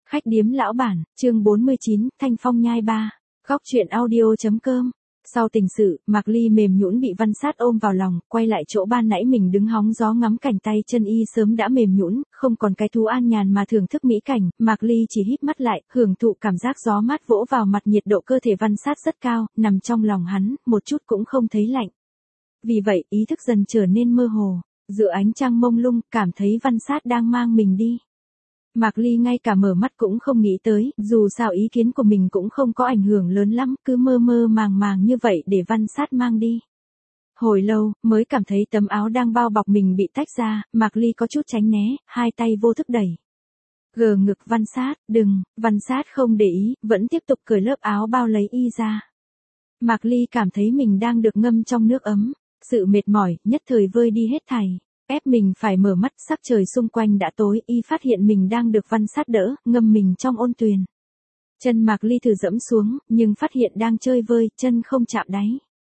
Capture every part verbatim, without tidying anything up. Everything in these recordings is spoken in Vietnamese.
Khách điếm lão bản, chương bốn mươi chín, Thanh Phong nhai ba. Góc truyện audio.com. Sau tình sự, Mạc Ly mềm nhũn bị Văn Sát ôm vào lòng, quay lại chỗ ban nãy mình đứng hóng gió ngắm cảnh, tay chân y sớm đã mềm nhũn, không còn cái thú an nhàn mà thưởng thức mỹ cảnh. Mạc Ly chỉ híp mắt lại, hưởng thụ cảm giác gió mát vỗ vào mặt, nhiệt độ cơ thể Văn Sát rất cao, nằm trong lòng hắn, một chút cũng không thấy lạnh. Vì vậy, ý thức dần trở nên mơ hồ, giữa ánh trăng mông lung, cảm thấy Văn Sát đang mang mình đi. Mạc Ly ngay cả mở mắt cũng không nghĩ tới, dù sao ý kiến của mình cũng không có ảnh hưởng lớn lắm, cứ mơ mơ màng màng như vậy để Văn Sát mang đi. Hồi lâu, mới cảm thấy tấm áo đang bao bọc mình bị tách ra, Mạc Ly có chút tránh né, hai tay vô thức đẩy. Gờ ngực Văn Sát, đừng, Văn Sát không để ý, vẫn tiếp tục cởi lớp áo bao lấy y ra. Mạc Ly cảm thấy mình đang được ngâm trong nước ấm, sự mệt mỏi, nhất thời vơi đi hết thảy. Ép mình phải mở mắt, sắc trời xung quanh đã tối, y phát hiện mình đang được Văn Sát đỡ, ngâm mình trong ôn tuyền. Chân Mạc Ly thử dẫm xuống, nhưng phát hiện đang chơi vơi, chân không chạm đáy.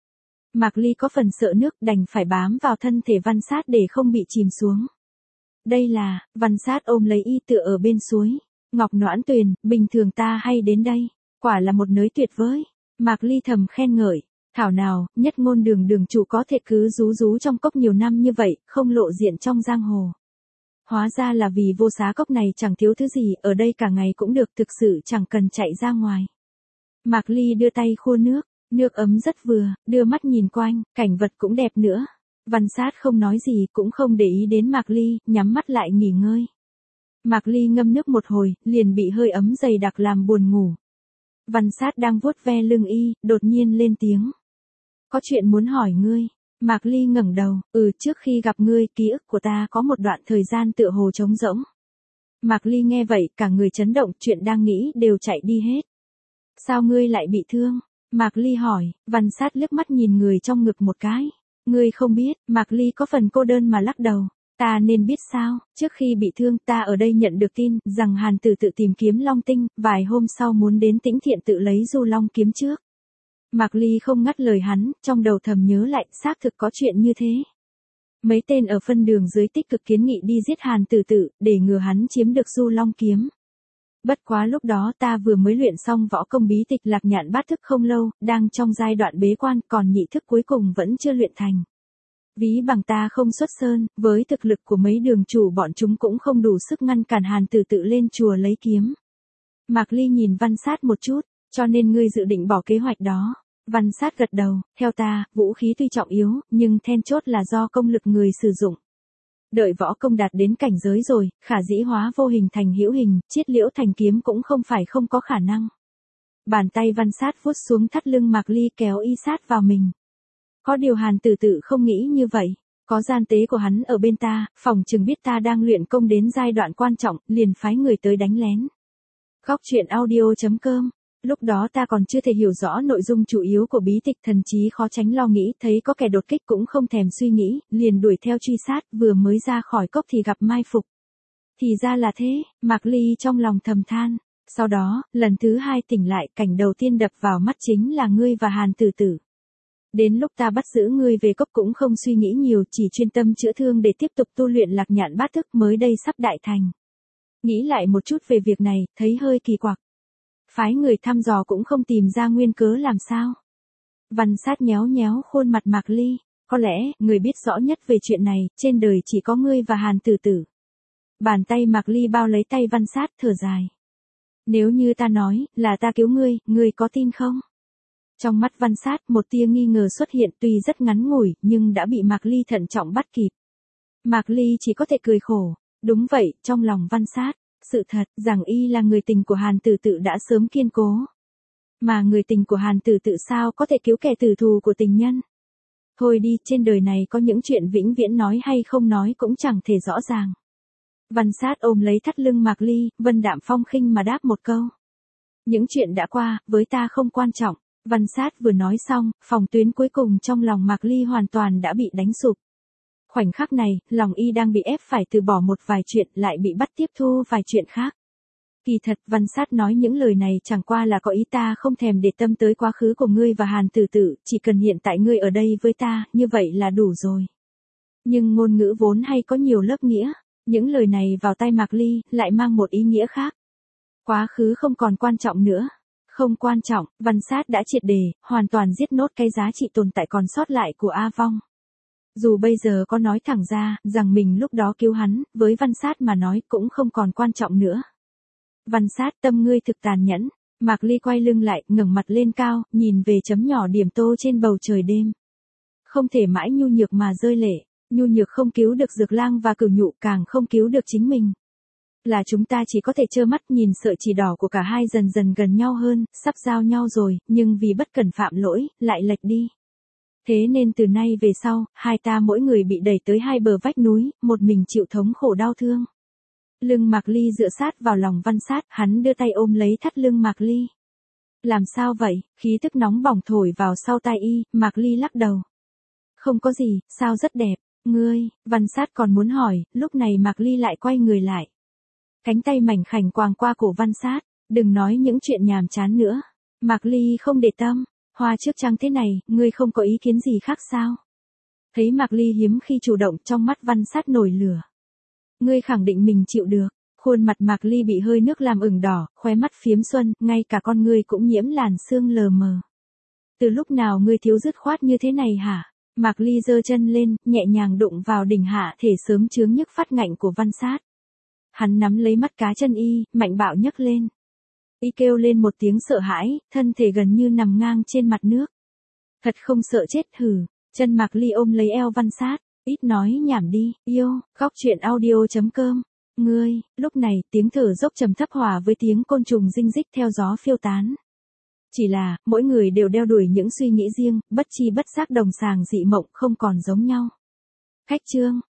Mạc Ly có phần sợ nước, đành phải bám vào thân thể Văn Sát để không bị chìm xuống. Đây là, Văn Sát ôm lấy y tựa ở bên suối. Ngọc Noãn Tuyền, bình thường ta hay đến đây, quả là một nơi tuyệt vời. Mạc Ly thầm khen ngợi. Thảo nào, nhất ngôn đường đường chủ có thể cứ rú rú trong cốc nhiều năm như vậy, không lộ diện trong giang hồ. Hóa ra là vì vô xá cốc này chẳng thiếu thứ gì, ở đây cả ngày cũng được, thực sự chẳng cần chạy ra ngoài. Mạc Ly đưa tay khua nước, nước ấm rất vừa, đưa mắt nhìn quanh, cảnh vật cũng đẹp nữa. Văn Sát không nói gì, cũng không để ý đến Mạc Ly, nhắm mắt lại nghỉ ngơi. Mạc Ly ngâm nước một hồi, liền bị hơi ấm dày đặc làm buồn ngủ. Văn Sát đang vuốt ve lưng y, đột nhiên lên tiếng. Có chuyện muốn hỏi ngươi. Mạc Ly ngẩng đầu, ừ, trước khi gặp ngươi, ký ức của ta có một đoạn thời gian tựa hồ trống rỗng. Mạc Ly nghe vậy, cả người chấn động, chuyện đang nghĩ đều chạy đi hết. Sao ngươi lại bị thương? Mạc Ly hỏi. Văn Sát liếc mắt nhìn người trong ngực một cái. Ngươi không biết, Mạc Ly có phần cô đơn mà lắc đầu. Ta nên biết sao, trước khi bị thương ta ở đây nhận được tin, rằng Hàn Tử tự tìm kiếm Long Tinh, vài hôm sau muốn đến Tĩnh Thiện tự lấy Du Long kiếm trước. Mạc Ly không ngắt lời hắn, trong đầu thầm nhớ lại, xác thực có chuyện như thế. Mấy tên ở phân đường dưới tích cực kiến nghị đi giết Hàn Tử tự, để ngừa hắn chiếm được Du Long kiếm. Bất quá lúc đó ta vừa mới luyện xong võ công bí tịch Lạc Nhạn Bát thức không lâu, đang trong giai đoạn bế quan, còn nhị thức cuối cùng vẫn chưa luyện thành. Ví bằng ta không xuất sơn, với thực lực của mấy đường chủ bọn chúng cũng không đủ sức ngăn cản Hàn Tử tự lên chùa lấy kiếm. Mạc Ly nhìn Văn Sát một chút, cho nên ngươi dự định bỏ kế hoạch đó. Văn Sát gật đầu, theo ta, vũ khí tuy trọng yếu, nhưng then chốt là do công lực người sử dụng. Đợi võ công đạt đến cảnh giới rồi, khả dĩ hóa vô hình thành hữu hình, chiết liễu thành kiếm cũng không phải không có khả năng. Bàn tay Văn Sát vuốt xuống thắt lưng Mạc Ly, kéo y sát vào mình. Có điều Hàn Tử tự không nghĩ như vậy, có gian tế của hắn ở bên ta, phòng chừng biết ta đang luyện công đến giai đoạn quan trọng, liền phái người tới đánh lén. Góc truyện audio.com. Lúc đó ta còn chưa thể hiểu rõ nội dung chủ yếu của bí tịch, thần chí khó tránh lo nghĩ, thấy có kẻ đột kích cũng không thèm suy nghĩ, liền đuổi theo truy sát, vừa mới ra khỏi cốc thì gặp mai phục. Thì ra là thế, Mạc Ly trong lòng thầm than. Sau đó, lần thứ hai tỉnh lại, cảnh đầu tiên đập vào mắt chính là ngươi và Hàn Tử tử. Đến lúc ta bắt giữ ngươi về cốc cũng không suy nghĩ nhiều, chỉ chuyên tâm chữa thương để tiếp tục tu luyện Lạc Nhạn Bát thức, mới đây sắp đại thành. Nghĩ lại một chút về việc này, thấy hơi kỳ quặc. Phái người thăm dò cũng không tìm ra nguyên cớ làm sao. Văn Sát nhéo nhéo khuôn mặt Mạc Ly, có lẽ, người biết rõ nhất về chuyện này, trên đời chỉ có ngươi và Hàn Tử tử. Bàn tay Mạc Ly bao lấy tay Văn Sát, thở dài. Nếu như ta nói, là ta cứu ngươi, ngươi có tin không? Trong mắt Văn Sát, một tia nghi ngờ xuất hiện, tuy rất ngắn ngủi, nhưng đã bị Mạc Ly thận trọng bắt kịp. Mạc Ly chỉ có thể cười khổ. Đúng vậy, trong lòng Văn Sát, sự thật, rằng y là người tình của Hàn Tử tự đã sớm kiên cố. Mà người tình của Hàn Tử tự sao có thể cứu kẻ tử thù của tình nhân? Thôi đi, trên đời này có những chuyện vĩnh viễn nói hay không nói cũng chẳng thể rõ ràng. Văn Sát ôm lấy thắt lưng Mạc Ly, vân đạm phong khinh mà đáp một câu. Những chuyện đã qua, với ta không quan trọng. Văn Sát vừa nói xong, phòng tuyến cuối cùng trong lòng Mạc Ly hoàn toàn đã bị đánh sụp. Khoảnh khắc này, lòng y đang bị ép phải từ bỏ một vài chuyện, lại bị bắt tiếp thu vài chuyện khác. Kỳ thật, Văn Sát nói những lời này chẳng qua là có ý ta không thèm để tâm tới quá khứ của ngươi và Hàn Tử tự, chỉ cần hiện tại ngươi ở đây với ta, như vậy là đủ rồi. Nhưng ngôn ngữ vốn hay có nhiều lớp nghĩa, những lời này vào tai Mạc Ly, lại mang một ý nghĩa khác. Quá khứ không còn quan trọng nữa. Không quan trọng, Văn Sát đã triệt đề, hoàn toàn giết nốt cái giá trị tồn tại còn sót lại của A Vong. Dù bây giờ có nói thẳng ra, rằng mình lúc đó cứu hắn, với Văn Sát mà nói cũng không còn quan trọng nữa. Văn Sát, tâm ngươi thực tàn nhẫn. Mạc Ly quay lưng lại, ngẩng mặt lên cao, nhìn về chấm nhỏ điểm tô trên bầu trời đêm. Không thể mãi nhu nhược mà rơi lệ, nhu nhược không cứu được Dược Lang và Cửu Nhụ, càng không cứu được chính mình. Là chúng ta chỉ có thể trơ mắt nhìn sợi chỉ đỏ của cả hai dần dần gần nhau hơn, sắp giao nhau rồi, nhưng vì bất cẩn phạm lỗi, lại lệch đi. Thế nên từ nay về sau, hai ta mỗi người bị đẩy tới hai bờ vách núi, một mình chịu thống khổ đau thương. Lưng Mạc Ly dựa sát vào lòng Văn Sát, hắn đưa tay ôm lấy thắt lưng Mạc Ly. Làm sao vậy? Khí tức nóng bỏng thổi vào sau tai y, Mạc Ly lắc đầu. Không có gì, sao rất đẹp. Ngươi, Văn Sát còn muốn hỏi, lúc này Mạc Ly lại quay người lại. Cánh tay mảnh khảnh quàng qua cổ Văn Sát, đừng nói những chuyện nhàm chán nữa. Mạc Ly không để tâm, hoa trước trăng thế này, ngươi không có ý kiến gì khác sao? Thấy Mạc Ly hiếm khi chủ động, trong mắt Văn Sát nổi lửa. Ngươi khẳng định mình chịu được. Khuôn mặt Mạc Ly bị hơi nước làm ửng đỏ, khóe mắt phiếm xuân, ngay cả con ngươi cũng nhiễm làn sương lờ mờ. Từ lúc nào ngươi thiếu dứt khoát như thế này hả? Mạc Ly giơ chân lên, nhẹ nhàng đụng vào đỉnh hạ thể sớm chướng nhức phát ngạnh của Văn Sát. Hắn nắm lấy mắt cá chân y, mạnh bạo nhấc lên. Y kêu lên một tiếng sợ hãi, thân thể gần như nằm ngang trên mặt nước. Thật không sợ chết hử, chân Mạc Ly ôm lấy eo Văn Sát, ít nói nhảm đi, yêu, góc chuyện audio chấm com. Ngươi, lúc này, tiếng thở dốc trầm thấp hòa với tiếng côn trùng rinh rích theo gió phiêu tán. Chỉ là, mỗi người đều đeo đuổi những suy nghĩ riêng, bất chi bất giác đồng sàng dị mộng không còn giống nhau. Khách chương.